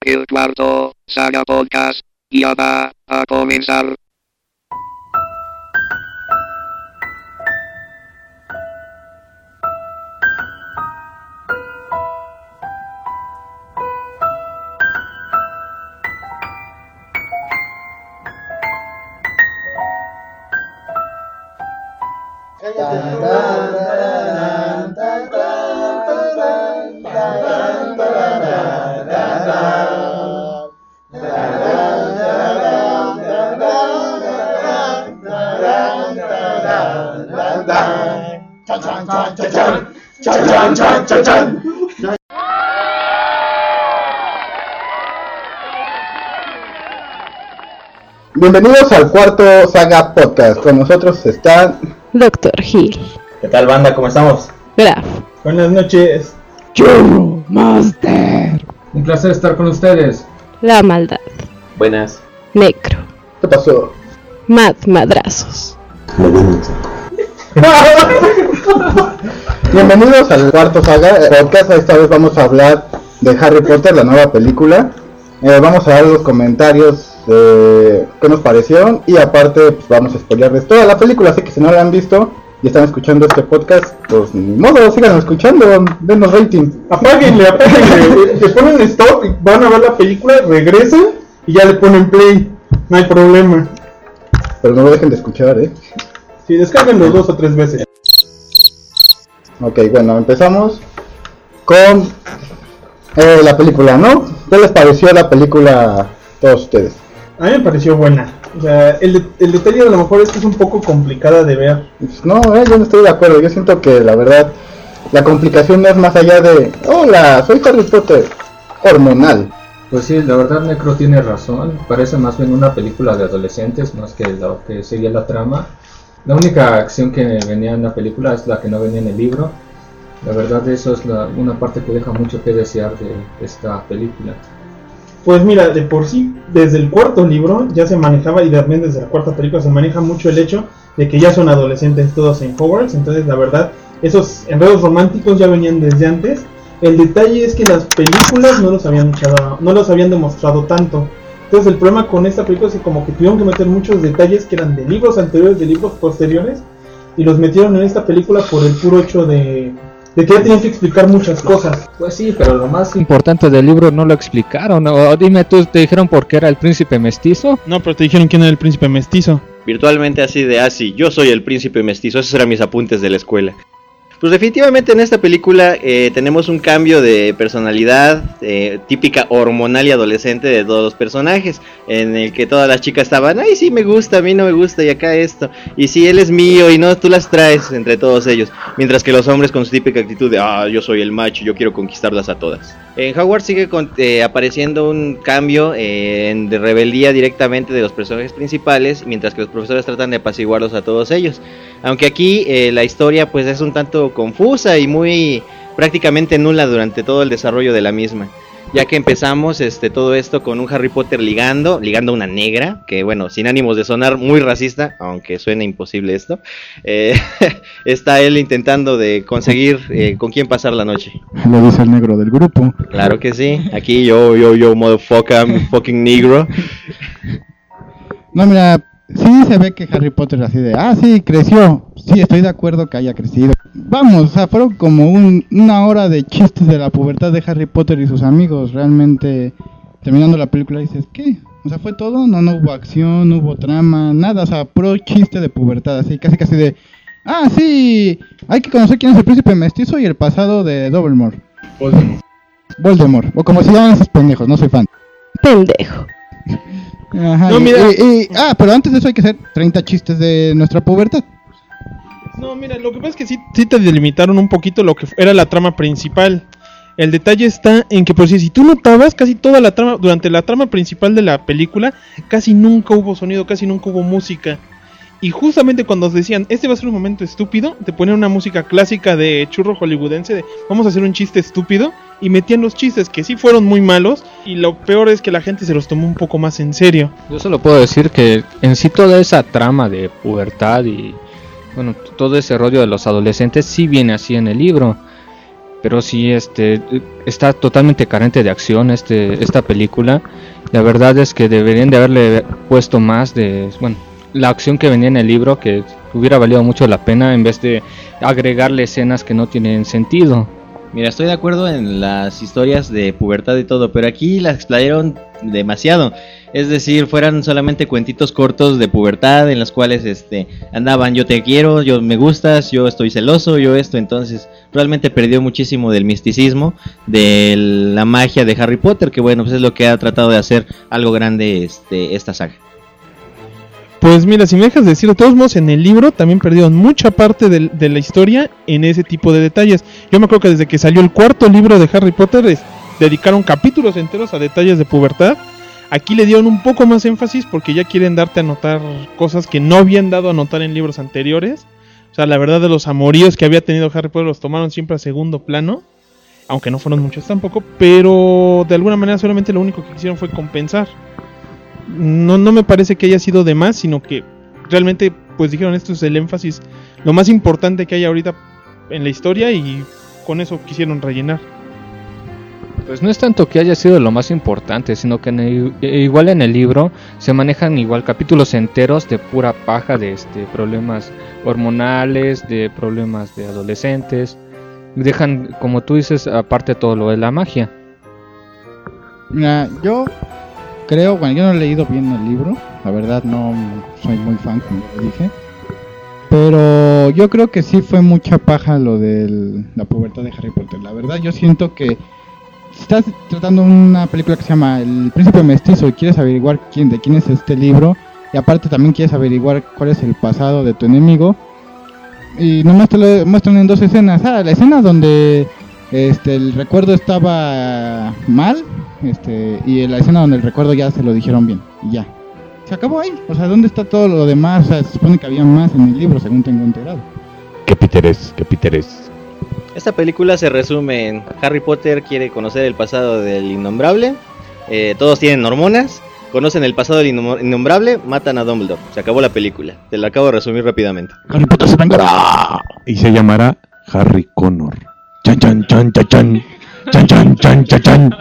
El cuarto Saga Podcast ya va a comenzar. Bienvenidos al cuarto Saga Podcast. Con nosotros están Dr. Hill. ¿Qué tal, banda? ¿Cómo estamos? Graf. Buenas noches. Yo, Master. Un placer estar con ustedes. La Maldad. Buenas. Necro. ¿Qué pasó? Madrazos. Bienvenidos al cuarto Saga Podcast. Esta vez vamos a hablar de Harry Potter, la nueva película. Vamos a dar los comentarios de qué nos parecieron y aparte pues, vamos a spoilearles toda la película, así que si no la han visto y están escuchando este podcast, pues ni modo, sigan escuchando, denos rating. Apáguenle, le ponen stop y van a ver la película, regresan y ya le ponen play, no hay problema. Pero no lo dejen de escuchar, Sí, descárguenlo 2 o 3 veces. Ok, bueno, empezamos con la película, ¿no? ¿Qué les pareció la película a todos ustedes? A mí me pareció buena. O sea, el detalle a lo mejor es que es un poco complicada de ver. Pues no, yo no estoy de acuerdo. Yo siento que la verdad la complicación no es más allá de hola, soy Harry Potter hormonal. Pues sí, la verdad Necro tiene razón. Parece más bien una película de adolescentes más que lo que seguía la trama. La única acción que venía en la película es la que no venía en el libro. La verdad eso es una parte que deja mucho que desear de esta película. Pues mira, de por sí, desde el cuarto libro ya se manejaba, y también desde la cuarta película se maneja mucho el hecho de que ya son adolescentes todos en Hogwarts. Entonces la verdad, esos enredos románticos ya venían desde antes. El detalle es que las películas no los habían demostrado tanto. Entonces el problema con esta película es que como que tuvieron que meter muchos detalles que eran de libros anteriores, de libros posteriores, y los metieron en esta película por el puro hecho de que ya tenían que explicar muchas cosas. Pues sí, pero lo más importante del libro no lo explicaron. O dime tú, ¿te dijeron por qué era el príncipe mestizo? No, pero te dijeron quién era el príncipe mestizo. Virtualmente así de así, yo soy el príncipe mestizo, esos eran mis apuntes de la escuela. Pues definitivamente en esta película tenemos un cambio de personalidad típica hormonal y adolescente de todos los personajes, en el que todas las chicas estaban, ay sí me gusta, a mí no me gusta y acá esto, y sí él es mío y no, tú las traes entre todos ellos, mientras que los hombres con su típica actitud de, yo soy el macho, yo quiero conquistarlas a todas. En Hogwarts sigue apareciendo un cambio de rebeldía directamente de los personajes principales, mientras que los profesores tratan de apaciguarlos a todos ellos. Aunque aquí la historia pues es un tanto confusa y muy prácticamente nula durante todo el desarrollo de la misma, ya que empezamos todo esto con un Harry Potter ligando a una negra, que bueno, sin ánimos de sonar muy racista, aunque suene imposible esto, está él intentando de conseguir con quién pasar la noche. Lo dice el negro del grupo. Claro que sí, aquí yo, motherfucker, I'm fucking negro. No, mira, sí se ve que Harry Potter así de, sí, creció. Sí, estoy de acuerdo que haya crecido. Vamos, o sea, fueron como una hora de chistes de la pubertad de Harry Potter y sus amigos. Realmente, terminando la película dices, ¿qué? O sea, fue todo, no hubo acción, no hubo trama, nada, o sea, puro chiste de pubertad, así, casi de, sí, hay que conocer quién es el príncipe mestizo y el pasado de Voldemort. Voldemort, o como se llaman esos pendejos, no soy fan. Pendejo. Ajá, no, mira. Pero antes de eso hay que hacer 30 chistes de nuestra pubertad. No, mira, lo que pasa es que sí te delimitaron un poquito lo que era la trama principal. El detalle está en que, pues si tú notabas, casi toda la trama, durante la trama principal de la película, casi nunca hubo sonido, casi nunca hubo música. Y justamente cuando decían, este va a ser un momento estúpido, te ponían una música clásica de churro hollywoodense de vamos a hacer un chiste estúpido, y metían los chistes que sí fueron muy malos, y lo peor es que la gente se los tomó un poco más en serio. Yo solo puedo decir que en sí toda esa trama de pubertad y bueno, todo ese rollo de los adolescentes sí viene así en el libro. pero sí está totalmente carente de acción esta película. La verdad es que deberían de haberle puesto más de, bueno, la acción que venía en el libro, que hubiera valido mucho la pena en vez de agregarle escenas que no tienen sentido. Mira, estoy de acuerdo en las historias de pubertad y todo, pero aquí las explayaron demasiado. Es decir, fueran solamente cuentitos cortos de pubertad en los cuales andaban yo te quiero, yo me gustas, yo estoy celoso, yo esto. Entonces realmente perdió muchísimo del misticismo, de la magia de Harry Potter, que bueno, pues es lo que ha tratado de hacer algo grande esta saga. Pues mira, si me dejas decir, de todos modos en el libro también perdieron mucha parte de la historia en ese tipo de detalles. Yo me acuerdo que desde que salió el cuarto libro de Harry Potter dedicaron capítulos enteros a detalles de pubertad. Aquí le dieron un poco más énfasis porque ya quieren darte a notar cosas que no habían dado a notar en libros anteriores. O sea, la verdad de los amoríos que había tenido Harry Potter los tomaron siempre a segundo plano, aunque no fueron muchos tampoco, pero de alguna manera solamente lo único que quisieron fue compensar. No me parece que haya sido de más, sino que realmente pues dijeron esto es el énfasis, lo más importante que hay ahorita en la historia, y con eso quisieron rellenar. Pues no es tanto que haya sido lo más importante, sino que igual en el libro se manejan igual capítulos enteros de pura paja, de problemas hormonales, de problemas de adolescentes. Dejan, como tú dices, aparte todo lo de la magia. Mira, yo creo, bueno, yo no he leído bien el libro, la verdad no soy muy fan, como ya dije, pero yo creo que sí fue mucha paja lo de la pubertad de Harry Potter. La verdad yo siento que estás tratando una película que se llama El Príncipe Mestizo y quieres averiguar de quién es este libro, y aparte también quieres averiguar cuál es el pasado de tu enemigo, y nomás te lo muestran en dos escenas. La escena donde el recuerdo estaba mal, y la escena donde el recuerdo ya se lo dijeron bien, y ya. Se acabó ahí. O sea, ¿dónde está todo lo demás? O sea, se supone que había más en el libro, según tengo enterado. ¿Qué Piteres? Esta película se resume en Harry Potter quiere conocer el pasado del innombrable, todos tienen hormonas, conocen el pasado del innombrable, matan a Dumbledore. Se acabó la película, te la acabo de resumir rápidamente. Harry Potter se vengará y se llamará Harry Connor. Chan chan chan chan chan chan chan chan chan chan.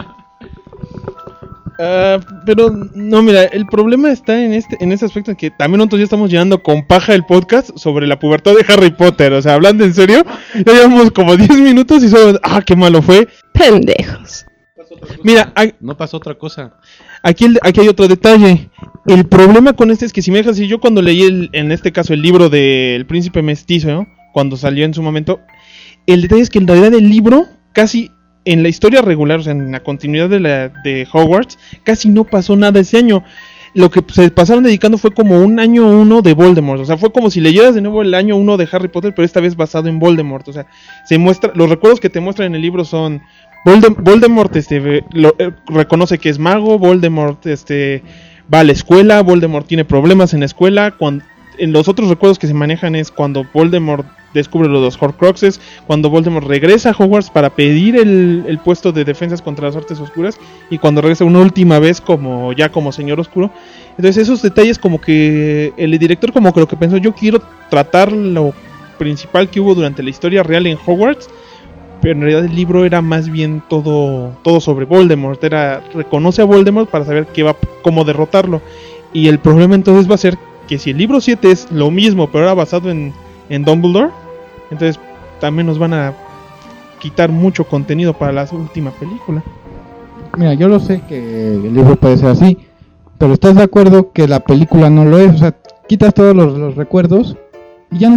Pero no, mira, el problema está en ese aspecto en que también nosotros ya estamos llenando con paja el podcast sobre la pubertad de Harry Potter. O sea, hablando en serio, ya llevamos como 10 minutos y solo, qué malo fue. Pendejos. Mira, no pasó otra cosa. Aquí hay otro detalle. El problema con es que si me dejas decir, yo cuando leí en este caso el libro del Príncipe Mestizo, ¿no? Cuando salió en su momento, el detalle es que en realidad el libro casi en la historia regular, o sea, en la continuidad de Hogwarts, casi no pasó nada ese año. Lo que se pasaron dedicando fue como un año 1 de Voldemort. O sea, fue como si leyeras de nuevo el año 1 de Harry Potter, pero esta vez basado en Voldemort. O sea, se muestra, los recuerdos que te muestran en el libro son Voldemort reconoce que es mago, Voldemort va a la escuela, Voldemort tiene problemas en la escuela. En los otros recuerdos que se manejan es cuando Voldemort descubre los dos Horcruxes, cuando Voldemort regresa a Hogwarts para pedir el puesto de defensas contra las artes oscuras, y cuando regresa una última vez como señor oscuro. Entonces esos detalles como que el director como que lo que pensó, yo quiero tratar lo principal que hubo durante la historia real en Hogwarts, pero en realidad el libro era más bien todo sobre Voldemort. Reconoce a Voldemort para saber cómo derrotarlo, y el problema entonces va a ser que si el libro 7 es lo mismo pero ahora basado en Dumbledore, entonces también nos van a quitar mucho contenido para la última película. Mira, yo lo sé que el libro puede ser así, pero ¿estás de acuerdo que la película no lo es? O sea, quitas todos los recuerdos y ya no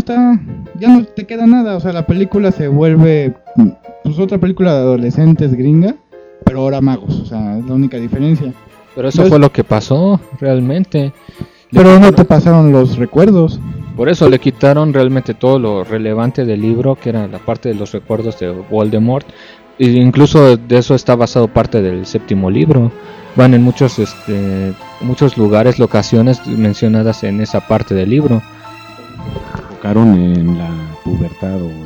te queda nada. O sea, la película se vuelve pues otra película de adolescentes gringa, pero ahora magos. O sea, es la única diferencia. Pero eso fue lo que pasó realmente. Pero no te pasaron los recuerdos. Por eso le quitaron realmente todo lo relevante del libro, que era la parte de los recuerdos de Voldemort. E incluso de eso está basado parte del séptimo libro. Van en muchos lugares, locaciones mencionadas en esa parte del libro. Enfocaron en la pubertad o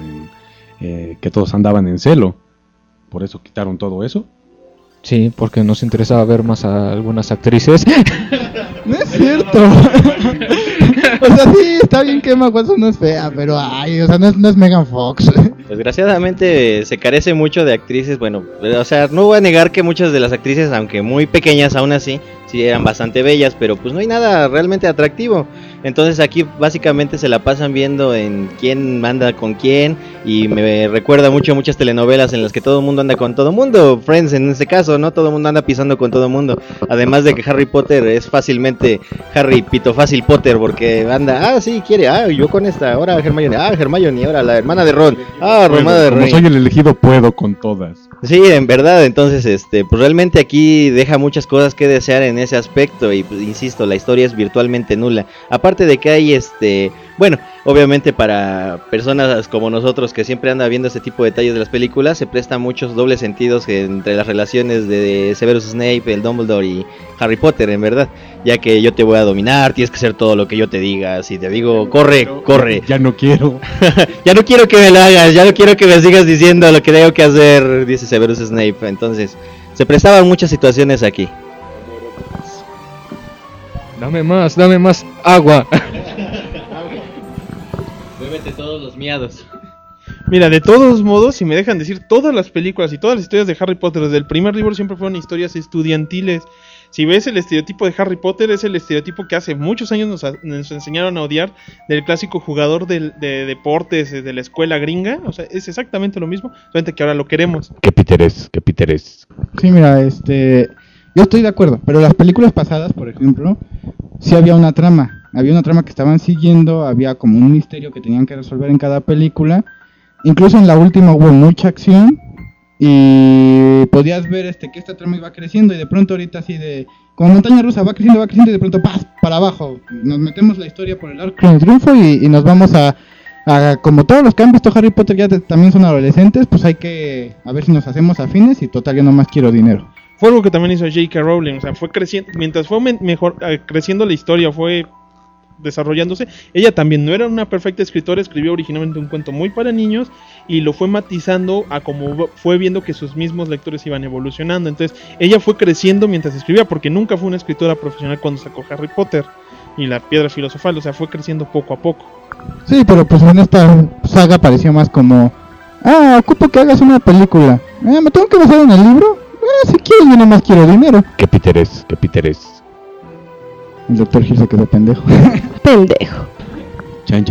en que todos andaban en celo. Por eso quitaron todo eso. Sí, porque nos interesaba ver más a algunas actrices. No es cierto. O sea, sí, está bien que Emma Watson no es fea, pero o sea, no es Megan Fox. Desgraciadamente se carece mucho de actrices, bueno, o sea, no voy a negar que muchas de las actrices, aunque muy pequeñas aún así, sí eran bastante bellas, pero pues no hay nada realmente atractivo. Entonces aquí básicamente se la pasan viendo en quién manda con quién, y me recuerda mucho a muchas telenovelas en las que todo el mundo anda con todo el mundo, Friends en este caso, ¿no? Todo el mundo anda pisando con todo el mundo. Además de que Harry Potter es fácilmente Harry Pito Fácil Potter, porque anda, sí, quiere, yo con esta, ahora Hermione, Hermione, ahora la hermana de Ron, hermana de Ron. Como soy el elegido, puedo con todas. Sí, en verdad, entonces, pues realmente aquí deja muchas cosas que desear en ese aspecto y, pues, insisto, la historia es virtualmente nula. Aparte de que hay, bueno, obviamente para personas como nosotros que siempre anda viendo este tipo de detalles de las películas, se prestan muchos dobles sentidos entre las relaciones de Severus Snape, el Dumbledore y Harry Potter, en verdad. Ya que yo te voy a dominar, tienes que hacer todo lo que yo te diga. Si te digo, corre. Ya no quiero. Ya no quiero que me lo hagas, ya no quiero que me sigas diciendo lo que tengo que hacer, dice Severus Snape. Entonces, se prestaban muchas situaciones aquí. Dame más agua. Bébete todos los miados. Mira, de todos modos, si me dejan decir, todas las películas y todas las historias de Harry Potter desde el primer libro siempre fueron historias estudiantiles. Si ves el estereotipo de Harry Potter, es el estereotipo que hace muchos años nos enseñaron a odiar, del clásico jugador de deportes de la escuela gringa. O sea, es exactamente lo mismo, solamente que ahora lo queremos. ¿Qué Peter es? Sí, mira, yo estoy de acuerdo, pero las películas pasadas, por ejemplo, sí había una trama que estaban siguiendo, había como un misterio que tenían que resolver en cada película. Incluso en la última hubo mucha acción y podías ver que esta trama iba creciendo, y de pronto ahorita así como montaña rusa, va creciendo y de pronto ¡paz! Para abajo. Nos metemos la historia por el arco del triunfo y nos vamos a como todos los que han visto Harry Potter ya también son adolescentes, pues hay que a ver si nos hacemos afines, y total yo nomás quiero dinero. Fue algo que también hizo J.K. Rowling, o sea, fue creciendo, mientras fue creciendo la historia, fue desarrollándose. Ella también no era una perfecta escritora, escribió originalmente un cuento muy para niños y lo fue matizando a como fue viendo que sus mismos lectores iban evolucionando. Entonces ella fue creciendo mientras escribía, porque nunca fue una escritora profesional cuando sacó Harry Potter y la Piedra Filosofal, o sea, fue creciendo poco a poco. Sí, pero pues en esta saga pareció más como, ocupo que hagas una película, me tengo que basar en el libro, si quieres yo nomás quiero dinero. ¿Qué Peter es? El Dr. Hill se quedó pendejo. Pendejo. Chan.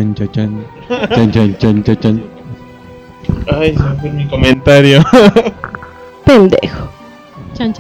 Ay, se me fue mi comentario. Pendejo. Chan.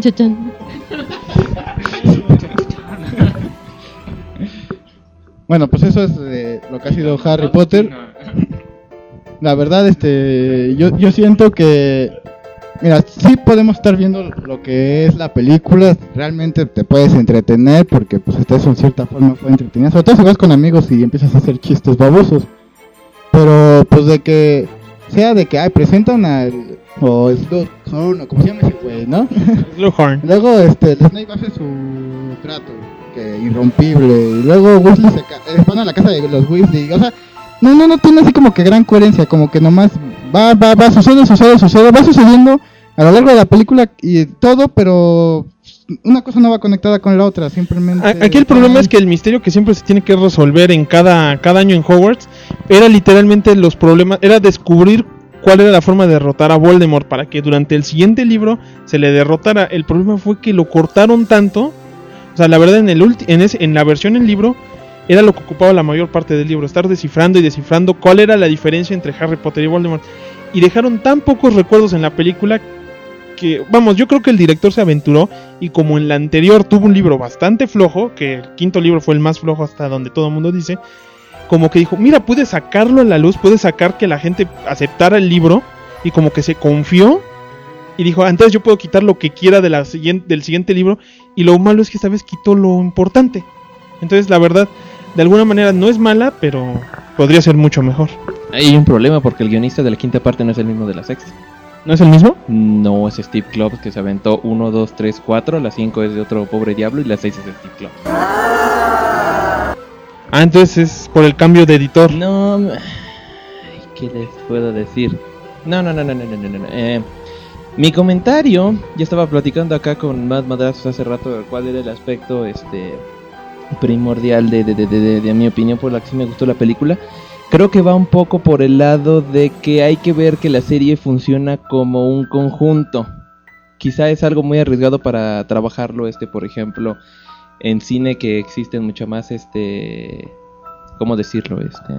Bueno, pues eso es lo que ha sido Harry Potter. La verdad, yo siento que, mira, sí podemos estar viendo lo que es la película, realmente te puedes entretener porque pues hasta eso en cierta forma fue entretenida, sobre todo si vas con amigos y empiezas a hacer chistes babosos. Pero pues de que presentan al Slughorn, o como se llama ese güey, ¿no? Slughorn. Luego Snape hace su trato, que irrompible, y luego Weasley van a la casa de los Weasley, o sea, no tiene así como que gran coherencia, como que nomás sucede, va sucediendo a lo largo de la película y todo, pero una cosa no va conectada con la otra, simplemente. Aquí el problema es que el misterio que siempre se tiene que resolver en cada año en Hogwarts era literalmente los problemas, era descubrir cuál era la forma de derrotar a Voldemort para que durante el siguiente libro se le derrotara. El problema fue que lo cortaron tanto, o sea, la verdad en la versión en libro era lo que ocupaba la mayor parte del libro, estar descifrando cuál era la diferencia entre Harry Potter y Voldemort, y dejaron tan pocos recuerdos en la película que, vamos, yo creo que el director se aventuró, y como en la anterior tuvo un libro bastante flojo, que el quinto libro fue el más flojo hasta donde todo el mundo dice, como que dijo, mira, pude sacarlo a la luz, pude sacar que la gente aceptara el libro, y como que se confió y dijo, entonces yo puedo quitar lo que quiera del siguiente libro, y lo malo es que esta vez quitó lo importante. Entonces la verdad, de alguna manera no es mala, pero podría ser mucho mejor. Hay un problema porque el guionista de la quinta parte no es el mismo de la sexta. ¿No es el mismo? No, es Steve Kloves, que se aventó 1, 2, 3, 4, la 5 es de otro pobre diablo y la 6 es de Steve Kloves. Entonces es por el cambio de editor. No, ¿qué les puedo decir? No. Mi comentario, ya estaba platicando acá con Matt Madrazos hace rato, cuál era el aspecto primordial de mi opinión por la que sí me gustó la película. creo que va un poco por el lado de que hay que ver que la serie funciona como un conjunto. Quizá es algo muy arriesgado para trabajarlo, por ejemplo, en cine, que existen mucho más, ¿cómo decirlo?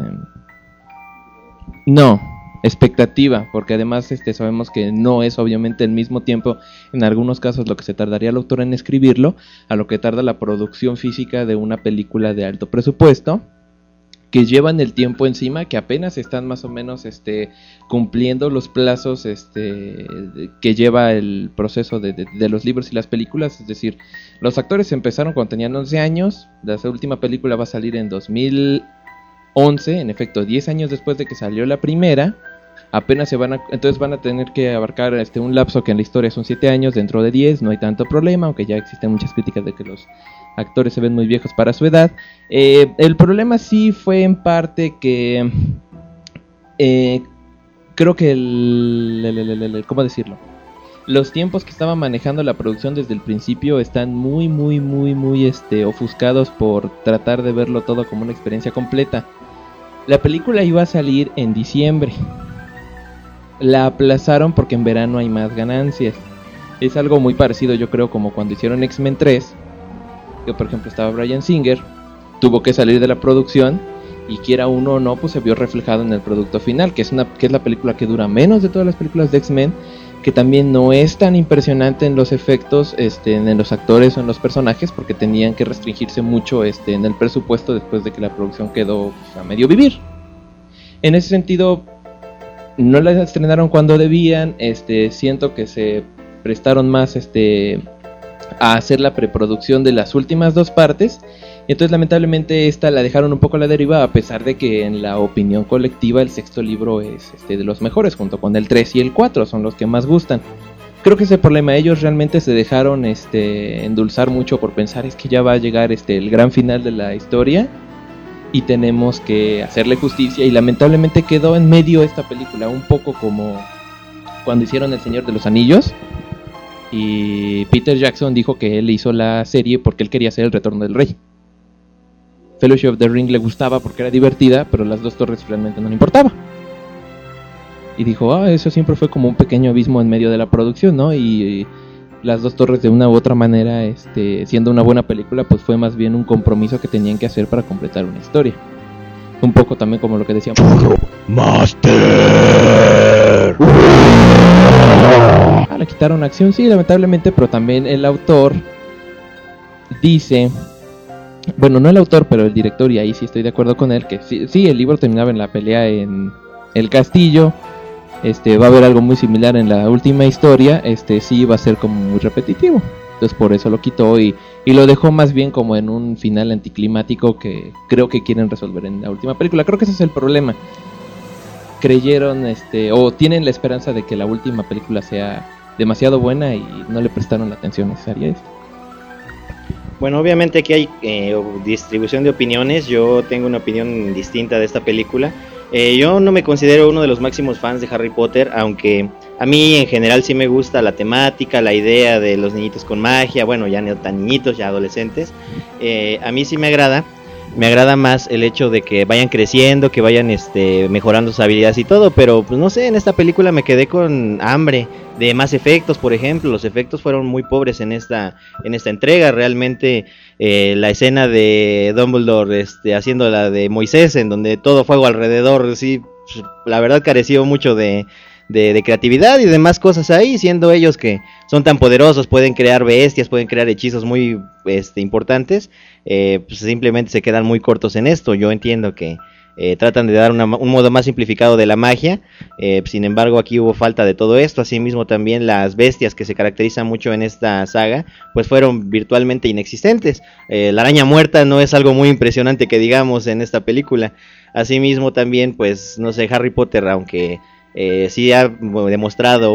No, expectativa, porque además sabemos que no es obviamente el mismo tiempo, en algunos casos, lo que se tardaría el autor en escribirlo, a lo que tarda la producción física de una película de alto presupuesto, que llevan el tiempo encima, que apenas están más o menos cumpliendo los plazos que lleva el proceso de los libros y las películas. Es decir, los actores empezaron cuando tenían 11 años, la última película va a salir en 2011, en efecto 10 años después de que salió la primera. Apenas entonces van a tener que abarcar un lapso que en la historia son 7 años, dentro de 10 no hay tanto problema, aunque ya existen muchas críticas de que los actores se ven muy viejos para su edad. El problema sí fue en parte que creo que ¿cómo decirlo? Los tiempos que estaba manejando la producción desde el principio están muy ofuscados por tratar de verlo todo como una experiencia completa. La película iba a salir en diciembre. La aplazaron porque en verano hay más ganancias. Es algo muy parecido, yo creo, como cuando hicieron X-Men 3, que por ejemplo estaba Bryan Singer, tuvo que salir de la producción y quiera uno o no, pues se vio reflejado en el producto final, que es la película que dura menos de todas las películas de X-Men, que también no es tan impresionante en los efectos, en los actores o en los personajes, porque tenían que restringirse mucho en el presupuesto después de que la producción quedó a medio vivir. En ese sentido, no la estrenaron cuando debían. Siento que se prestaron más a hacer la preproducción de las últimas dos partes, y entonces lamentablemente esta la dejaron un poco a la deriva, a pesar de que en la opinión colectiva el sexto libro es de los mejores, junto con el 3 y el 4 son los que más gustan. Creo que ese problema, ellos realmente se dejaron endulzar mucho por pensar es que ya va a llegar el gran final de la historia y tenemos que hacerle justicia, y lamentablemente quedó en medio esta película, un poco como cuando hicieron El Señor de los Anillos, y Peter Jackson dijo que él hizo la serie porque él quería hacer El Retorno del Rey. Fellowship of the Ring le gustaba porque era divertida, pero Las Dos Torres realmente no le importaba. Y dijo, eso siempre fue como un pequeño abismo en medio de la producción, ¿no? Y Las Dos Torres, de una u otra manera, siendo una buena película, pues fue más bien un compromiso que tenían que hacer para completar una historia. Un poco también como lo que decíamos. ¡Master! Le quitaron acción, sí, lamentablemente, pero también el autor dice, bueno, no el autor, pero el director, y ahí sí estoy de acuerdo con él, que sí, el libro terminaba en la pelea en el castillo, va a haber algo muy similar en la última historia, sí va a ser como muy repetitivo, entonces por eso lo quitó y lo dejó más bien como en un final anticlimático que creo que quieren resolver en la última película. Creo que ese es el problema. Creyeron, o tienen la esperanza de que la última película sea demasiado buena y no le prestaron la atención necesaria a esto. Bueno, obviamente aquí hay distribución de opiniones. Yo tengo una opinión distinta de esta película. Yo no me considero uno de los máximos fans de Harry Potter, aunque a mí en general sí me gusta la temática, la idea de los niñitos con magia, bueno, ya no tan niñitos, ya adolescentes. A mí sí me agrada más el hecho de que vayan creciendo, que vayan mejorando sus habilidades y todo, pero pues no sé, en esta película me quedé con hambre de más efectos. Por ejemplo, los efectos fueron muy pobres en esta entrega. Realmente la escena de Dumbledore haciendo la de Moisés, en donde todo fuego alrededor, sí, la verdad careció mucho de creatividad y demás cosas ahí, siendo ellos que son tan poderosos, pueden crear bestias, pueden crear hechizos muy importantes, pues simplemente se quedan muy cortos en esto. Yo entiendo que tratan de dar un modo más simplificado de la magia, sin embargo aquí hubo falta de todo esto. Asimismo también las bestias que se caracterizan mucho en esta saga, pues fueron virtualmente inexistentes. La araña muerta no es algo muy impresionante que digamos en esta película. Asimismo también, pues no sé, Harry Potter, aunque sí ha demostrado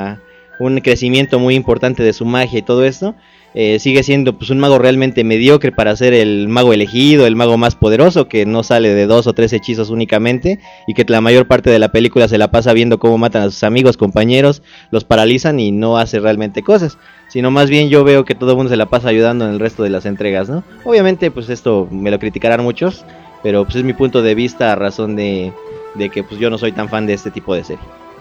un crecimiento muy importante de su magia y todo esto, sigue siendo pues un mago realmente mediocre para ser el mago elegido, el mago más poderoso, que no sale de 2 o 3 hechizos únicamente, y que la mayor parte de la película se la pasa viendo cómo matan a sus amigos, compañeros, los paralizan y no hace realmente cosas, sino más bien yo veo que todo el mundo se la pasa ayudando en el resto de las entregas, ¿no? Obviamente pues esto me lo criticarán muchos, pero pues es mi punto de vista a razón de que pues yo no soy tan fan de este tipo de serie.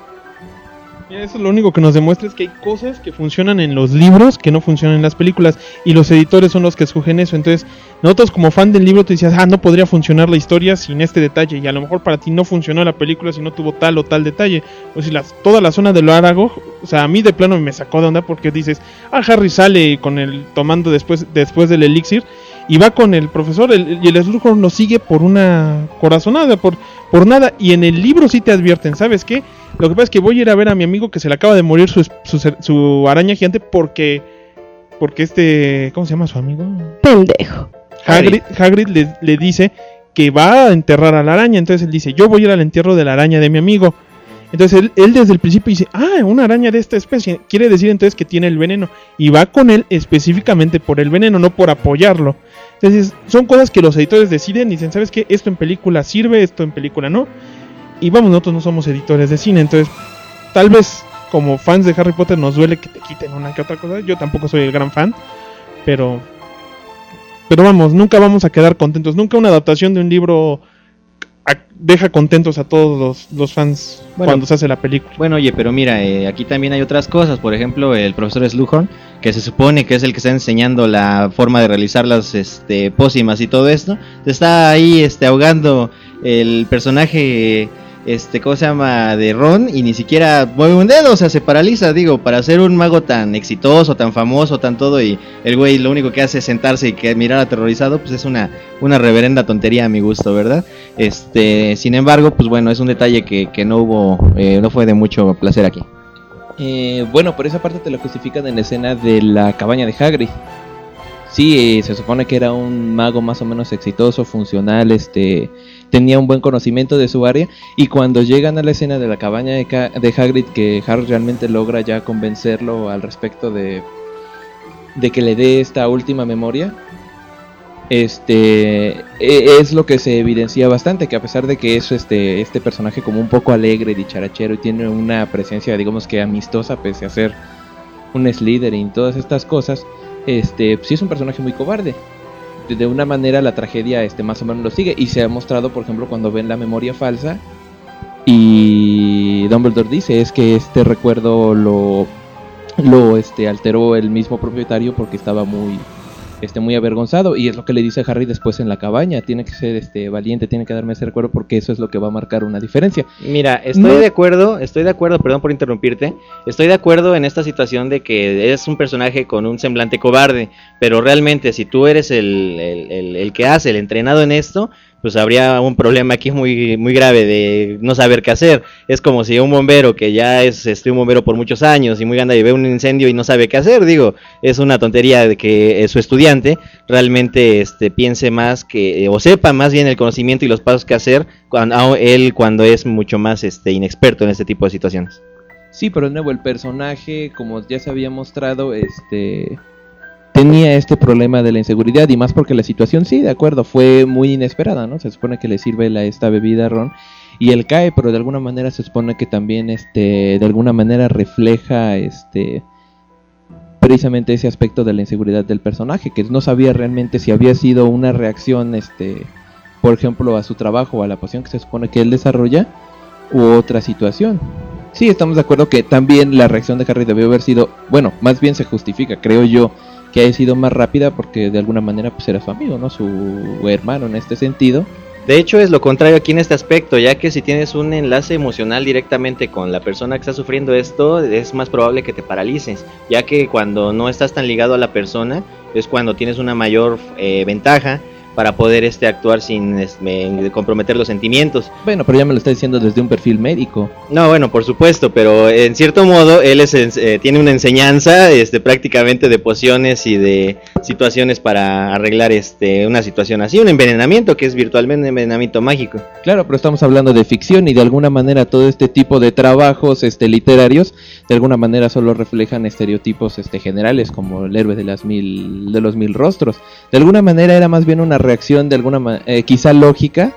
Eso es lo único que nos demuestra, es que hay cosas que funcionan en los libros que no funcionan en las películas, y los editores son los que escogen eso. Entonces nosotros como fan del libro te decías, no podría funcionar la historia sin este detalle, y a lo mejor para ti no funcionó la película si no tuvo tal o tal detalle. O si toda la zona de lo Aragog, o sea, a mí de plano me sacó de onda, porque dices, Harry sale con el tomando después del elixir y va con el profesor, y el Slughorn lo sigue por una corazonada, por nada. Y en el libro sí te advierten, ¿sabes qué? Lo que pasa es que voy a ir a ver a mi amigo que se le acaba de morir su araña gigante porque ¿cómo se llama su amigo? Pendejo. Hagrid le dice que va a enterrar a la araña. Entonces él dice, yo voy a ir al entierro de la araña de mi amigo. Entonces él desde el principio dice, una araña de esta especie, quiere decir entonces que tiene el veneno, y va con él específicamente por el veneno, no por apoyarlo. Entonces son cosas que los editores deciden y dicen, ¿sabes qué? Esto en película sirve, esto en película no. Y vamos, nosotros no somos editores de cine, entonces tal vez como fans de Harry Potter nos duele que te quiten una que otra cosa. Yo tampoco soy el gran fan, pero vamos, nunca vamos a quedar contentos. Nunca una adaptación de un libro deja contentos a todos los fans cuando se hace la película. Bueno, oye, pero mira, aquí también hay otras cosas. Por ejemplo, el profesor Slughorn, que se supone que es el que está enseñando la forma de realizar las pócimas y todo esto, te está ahí ahogando el personaje, ¿cómo se llama? De Ron, y ni siquiera mueve un dedo, o sea, se paraliza. Digo, para ser un mago tan exitoso, tan famoso, tan todo, y el güey lo único que hace es sentarse y que mirar aterrorizado, pues es una reverenda tontería a mi gusto, ¿verdad? Sin embargo, pues bueno, es un detalle que no fue de mucho placer aquí. Bueno, por esa parte te lo justifican en la escena de la cabaña de Hagrid. Sí, se supone que era un mago más o menos exitoso, funcional, tenía un buen conocimiento de su área, y cuando llegan a la escena de la cabaña de Hagrid, que Harry realmente logra ya convencerlo al respecto de que le dé esta última memoria, es lo que se evidencia bastante, que a pesar de que es este personaje como un poco alegre, dicharachero, y tiene una presencia, digamos que amistosa, pese a ser un Slytherin y todas estas cosas, sí es un personaje muy cobarde. De una manera la tragedia más o menos lo sigue, y se ha mostrado, por ejemplo, cuando ven la memoria falsa y Dumbledore dice es que este recuerdo lo alteró el mismo propietario porque estaba muy avergonzado, y es lo que le dice a Harry después en la cabaña: tiene que ser valiente, tiene que darme ese recuerdo porque eso es lo que va a marcar una diferencia. Mira, estoy de acuerdo, perdón por interrumpirte, estoy de acuerdo en esta situación de que es un personaje con un semblante cobarde, pero realmente si tú eres el que hace, el entrenado en esto, pues habría un problema aquí muy, muy grave de no saber qué hacer. Es como si un bombero que ya es un bombero por muchos años y muy grande y ve un incendio y no sabe qué hacer. Digo, es una tontería de que su estudiante realmente piense más que, o sepa más bien el conocimiento y los pasos que hacer cuando es mucho más inexperto en este tipo de situaciones. Sí, pero de nuevo el personaje, como ya se había mostrado, tenía este problema de la inseguridad, y más porque la situación, sí, de acuerdo, fue muy inesperada, ¿no? Se supone que le sirve esta bebida a Ron y él cae, pero de alguna manera se supone que también de alguna manera refleja precisamente ese aspecto de la inseguridad del personaje, que no sabía realmente si había sido una reacción por ejemplo a su trabajo o a la pasión que se supone que él desarrolla, u otra situación. Sí, estamos de acuerdo que también la reacción de Harry debió haber sido, bueno, más bien se justifica, creo yo, que haya sido más rápida porque de alguna manera pues era su amigo, ¿no? Su hermano en este sentido. De hecho es lo contrario aquí en este aspecto, ya que si tienes un enlace emocional directamente con la persona que está sufriendo esto, es más probable que te paralices, ya que cuando no estás tan ligado a la persona es cuando tienes una mayor ventaja para poder actuar sin comprometer los sentimientos. Bueno, pero ya me lo está diciendo desde un perfil médico. No, bueno, por supuesto, pero en cierto modo él tiene una enseñanza prácticamente de pociones y de situaciones para arreglar una situación así, un envenenamiento que es virtualmente un envenenamiento mágico. Claro, pero estamos hablando de ficción y de alguna manera todo este tipo de trabajos literarios de alguna manera solo reflejan estereotipos generales, como el héroe de los 1000 rostros. De alguna manera era más bien una reacción de alguna quizá lógica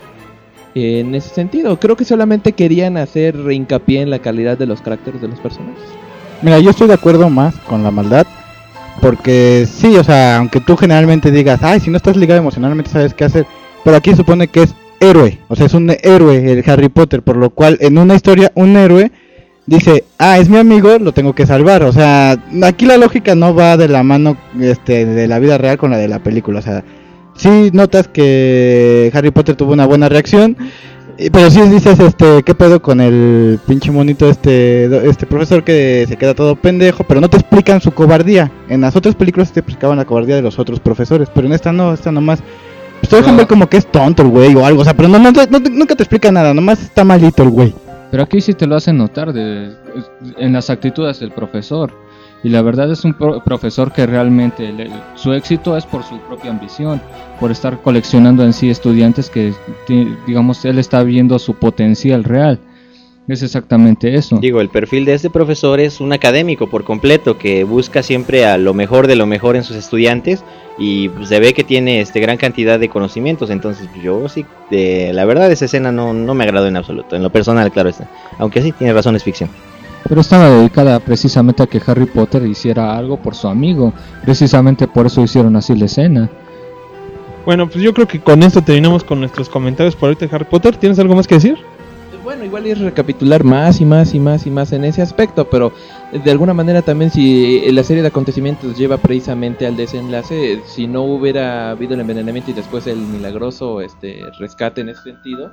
en ese sentido. Creo que solamente querían hacer hincapié en la calidad de los caracteres de los personajes. Mira, yo estoy de acuerdo más con la maldad, porque sí, o sea, aunque tú generalmente digas, ay, si no estás ligado emocionalmente sabes qué hacer, pero aquí supone que es héroe, o sea, es un héroe el Harry Potter, por lo cual en una historia un héroe dice, es mi amigo, lo tengo que salvar. O sea, aquí la lógica no va de la mano de la vida real con la de la película. O sea, sí notas que Harry Potter tuvo una buena reacción, pero sí dices, ¿qué pedo con el pinche monito este profesor que se queda todo pendejo? Pero no te explican su cobardía. En las otras películas te explicaban la cobardía de los otros profesores, pero en esta no, esta nomás pues te dejan ver como que es tonto el güey o algo. O sea, pero nunca te explica nada, nomás está malito el güey. Pero aquí sí te lo hacen notar en las actitudes del profesor. Y la verdad es un profesor que realmente su éxito es por su propia ambición, por estar coleccionando en sí estudiantes que, digamos, él está viendo su potencial real. Es exactamente eso. Digo, el perfil de este profesor es un académico por completo que busca siempre a lo mejor de lo mejor en sus estudiantes y pues, se ve que tiene gran cantidad de conocimientos. Entonces yo sí, la verdad esa escena no me agradó en absoluto. En lo personal, claro está. Aunque sí, tiene razón, es ficción. Pero estaba dedicada precisamente a que Harry Potter hiciera algo por su amigo. Precisamente por eso hicieron así la escena. Bueno, pues yo creo que con esto terminamos con nuestros comentarios por ahorita de Harry Potter. ¿Tienes algo más que decir? Bueno, igual es recapitular más y más en ese aspecto, pero de alguna manera también si la serie de acontecimientos lleva precisamente al desenlace, si no hubiera habido el envenenamiento y después el milagroso rescate en ese sentido,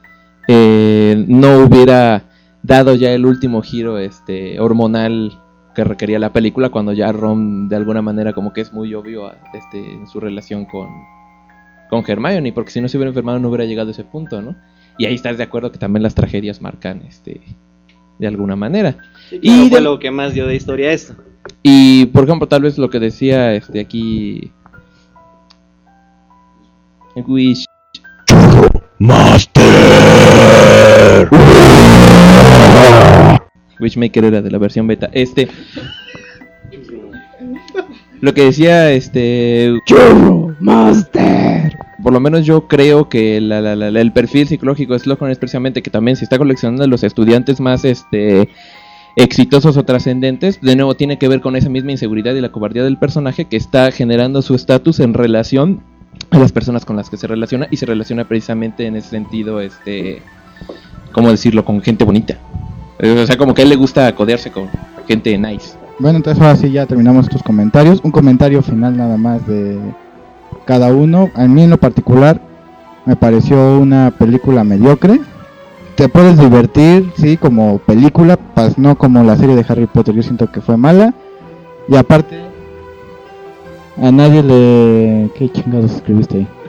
no hubiera dado ya el último giro hormonal que requería la película, cuando ya Ron de alguna manera como que es muy obvio en su relación con Hermione, porque si no se hubiera enfermado no hubiera llegado a ese punto, ¿no? Y ahí estás de acuerdo que también las tragedias marcan de alguna manera. Sí, claro, y fue lo que más dio de historia esto. Y por ejemplo, tal vez lo que decía aquí Wish Master Wishmaker era de la versión beta. Lo que decía Churro Master. Por lo menos yo creo que el perfil psicológico de Slughorn es precisamente que también se está coleccionando a los estudiantes más exitosos o trascendentes. De nuevo tiene que ver con esa misma inseguridad y la cobardía del personaje que está generando su estatus en relación a las personas con las que se relaciona, y se relaciona precisamente en ese sentido, ¿cómo decirlo? Con gente bonita. O sea, como que a él le gusta codearse con gente nice. Bueno, entonces ahora sí ya terminamos estos comentarios. Un comentario final nada más de cada uno. A mí en lo particular me pareció una película mediocre. Te puedes divertir, sí, como película, pues no como la serie de Harry Potter. Yo siento que fue mala. Y aparte, a nadie le... ¿Qué chingados escribiste ahí?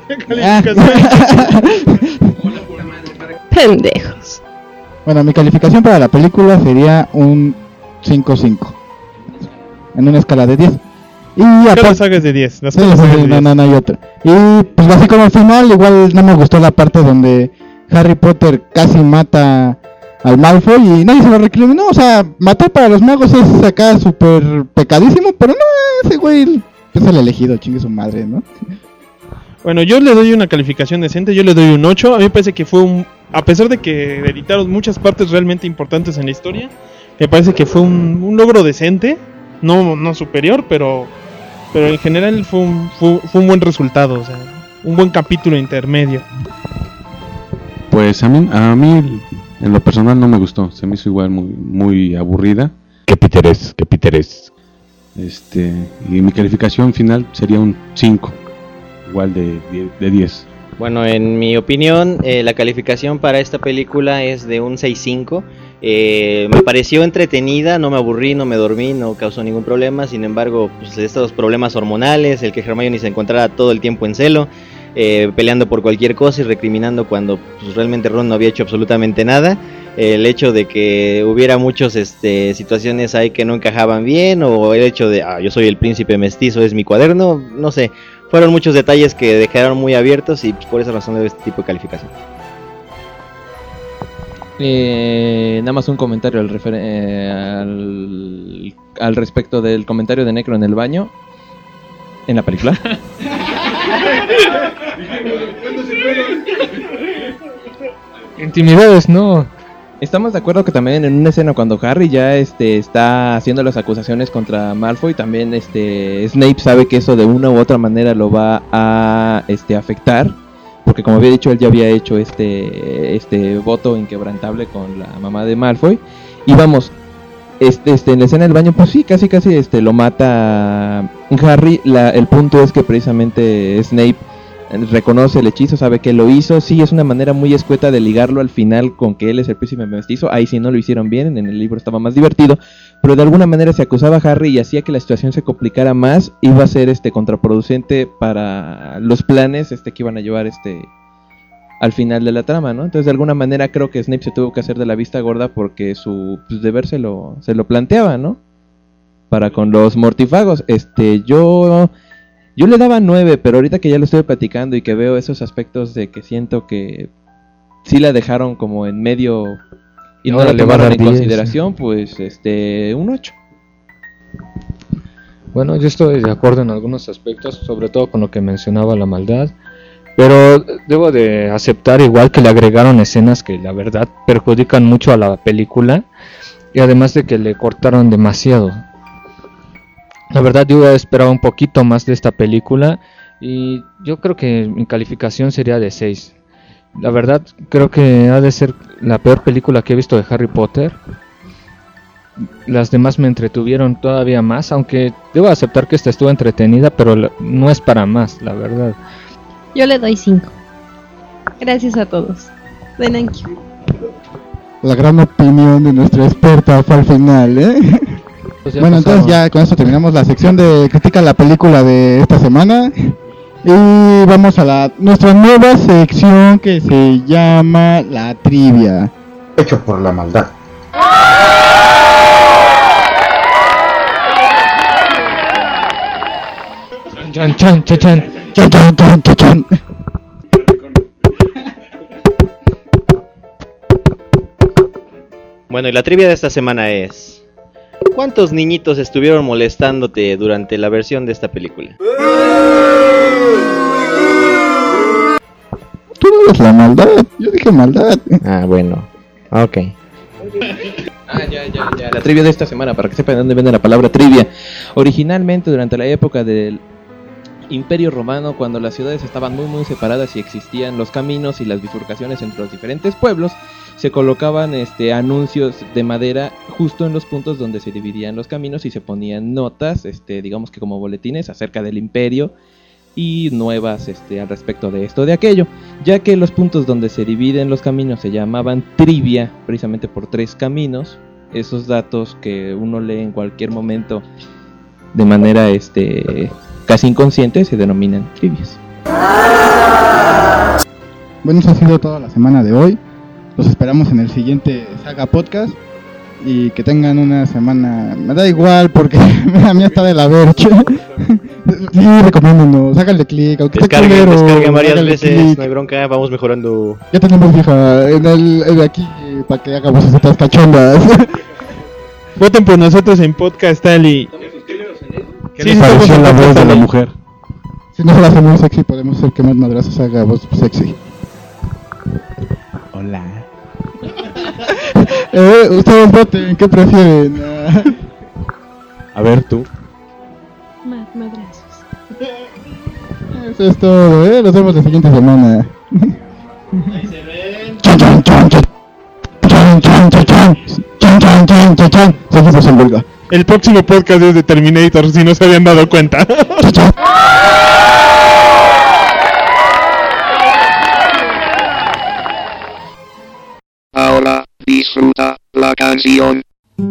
Pendejos. Bueno, mi calificación para la película sería un 5-5 en una escala de 10. Y las sagas de 10. No hay otra. Y pues así como al final, igual no me gustó la parte donde Harry Potter casi mata al Malfoy y nadie se lo recriminó. O sea, matar para los magos es acá súper pecadísimo, pero no, ese güey es el elegido, chingue su madre, ¿no? Bueno, yo le doy una calificación decente, yo le doy un 8. A mí me parece que fue a pesar de que editaron muchas partes realmente importantes en la historia, me parece que fue un logro decente, no superior, pero en general fue un buen resultado, o sea, un buen capítulo intermedio. Pues a mí en lo personal no me gustó, se me hizo igual muy aburrida. ¿Qué Peter es? Y mi calificación final sería un 5, igual de 10. Bueno, en mi opinión, la calificación para esta película es de un 6.5. Me pareció entretenida, no me aburrí, no me dormí, no causó ningún problema. Sin embargo, pues estos problemas hormonales, el que Hermione se encontrara todo el tiempo en celo, peleando por cualquier cosa y recriminando cuando pues, realmente Ron no había hecho absolutamente nada. El hecho de que hubiera muchas situaciones ahí que no encajaban bien, o el hecho de, yo soy el príncipe mestizo, es mi cuaderno, no sé. Fueron muchos detalles que dejaron muy abiertos y pues, por esa razón le doy este tipo de calificación. Nada más un comentario al respecto del comentario de Necro en el baño, en la película. Intimidades, no. Estamos de acuerdo que también en una escena cuando Harry ya está haciendo las acusaciones contra Malfoy, también Snape sabe que eso de una u otra manera lo va a afectar, porque como había dicho, él ya había hecho este voto inquebrantable con la mamá de Malfoy. Y vamos, en la escena del baño, pues sí, casi lo mata Harry. El punto es que precisamente Snape reconoce el hechizo, sabe que lo hizo. Sí, es una manera muy escueta de ligarlo al final con que él es el príncipe mestizo. Ahí sí no lo hicieron bien, en el libro estaba más divertido, pero de alguna manera se acusaba a Harry y hacía que la situación se complicara más. Iba a ser contraproducente para los planes que iban a llevar al final de la trama, ¿no? Entonces de alguna manera creo que Snape se tuvo que hacer de la vista gorda porque su deber se lo planteaba, ¿no? Para con los mortífagos. Yo le daba 9, pero ahorita que ya lo estoy platicando y que veo esos aspectos de que siento que sí la dejaron como en medio y no la tomaron en consideración, pues un 8. Bueno, yo estoy de acuerdo en algunos aspectos, sobre todo con lo que mencionaba la maldad, pero debo de aceptar igual que le agregaron escenas que la verdad perjudican mucho a la película, y además de que le cortaron demasiado. La verdad yo esperaba un poquito más de esta película y yo creo que mi calificación sería de 6. La verdad creo que ha de ser la peor película que he visto de Harry Potter. Las demás me entretuvieron todavía más, aunque debo aceptar que esta estuvo entretenida, pero no es para más, la verdad. Yo le doy 5. Gracias a todos. Thank you. La gran opinión de nuestra experta fue al final, ¿eh? Pues bueno, pasaron. entonces ya con esto terminamos la sección de Critica la película de esta semana. Y vamos a nuestra nueva sección que se llama La Trivia. Hecho por la maldad. Chan, chan, chan, chan. Chan, chan, chan, chan, chan. Bueno, y la trivia de esta semana es: ¿cuántos niñitos estuvieron molestándote durante la versión de esta película? Tú no eres la maldad, yo dije maldad. Ah, bueno, ok. Ya, la trivia de esta semana, para que sepan de dónde viene la palabra trivia. Originalmente, durante la época del Imperio Romano, cuando las ciudades estaban muy separadas y existían los caminos y las bifurcaciones entre los diferentes pueblos, se colocaban anuncios de madera justo en los puntos donde se dividían los caminos y se ponían notas, digamos que como boletines acerca del imperio y nuevas al respecto de esto o de aquello, ya que los puntos donde se dividen los caminos se llamaban trivia, precisamente por 3 caminos. Esos datos que uno lee en cualquier momento de manera casi inconsciente se denominan trivias. Bueno, eso ha sido toda la semana de hoy. Los esperamos en el siguiente Saga Podcast. Y que tengan una semana. Me da igual porque a mí está de la verche. Sí, recomiéndonos, háganle clic. Descarguen varias veces, no hay bronca, vamos mejorando. Ya tenemos vieja en el aquí para que hagamos estas cachondas. Voten por nosotros en Podcast Alley. ¿Qué les pareció la voz de la mujer? Si no la hacemos sexy, podemos hacer que más madrazos haga voz sexy. Hola. Ustedes voten, ¿qué prefieren? A ver, tú. Madrazos. Eso es todo, nos vemos la siguiente semana. Ahí se ven. Chan, chan, chan, chan. Chan, chan, chan, chan. Chan, chan, chan, chan, chan. Seguimos en huelga. El próximo podcast es de Terminator, si no se habían dado cuenta. Chan, chan. Ahora, disfruta la canción.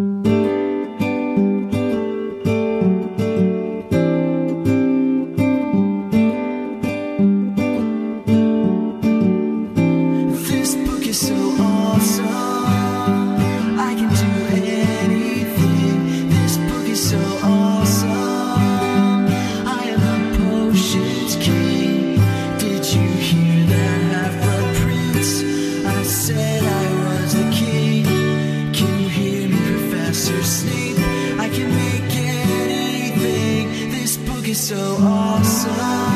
This book is so awesome. I can do anything. This book is so awesome. I am a potions king. Did you hear that Half-Blood Prince? I said I was the king. Can you hear me, Professor Snape? I can make anything. This book is so awesome.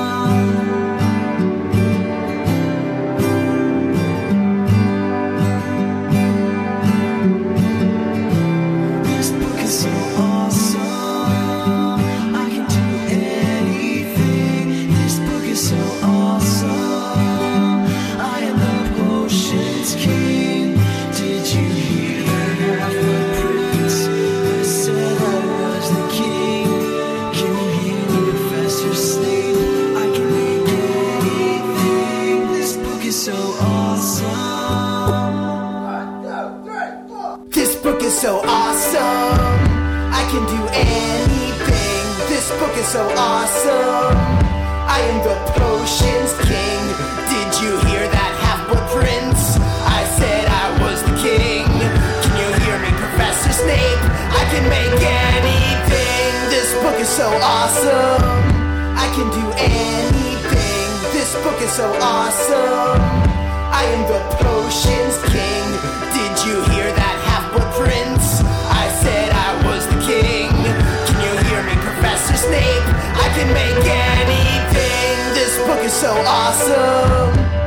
This book is so awesome. I can do anything. This book is so awesome. book is so awesome. I am the potions king. Did you hear that, Half-Blood Prince? I said I was the king. Can you hear me, Professor Snape? I can make anything. This book is so awesome. I can do anything. This book is so awesome. I am the potions king. Did you hear that, Half-Blood Prince? I said I was the king. Can you hear me, Professor Snape? I can make anything. This book is so awesome.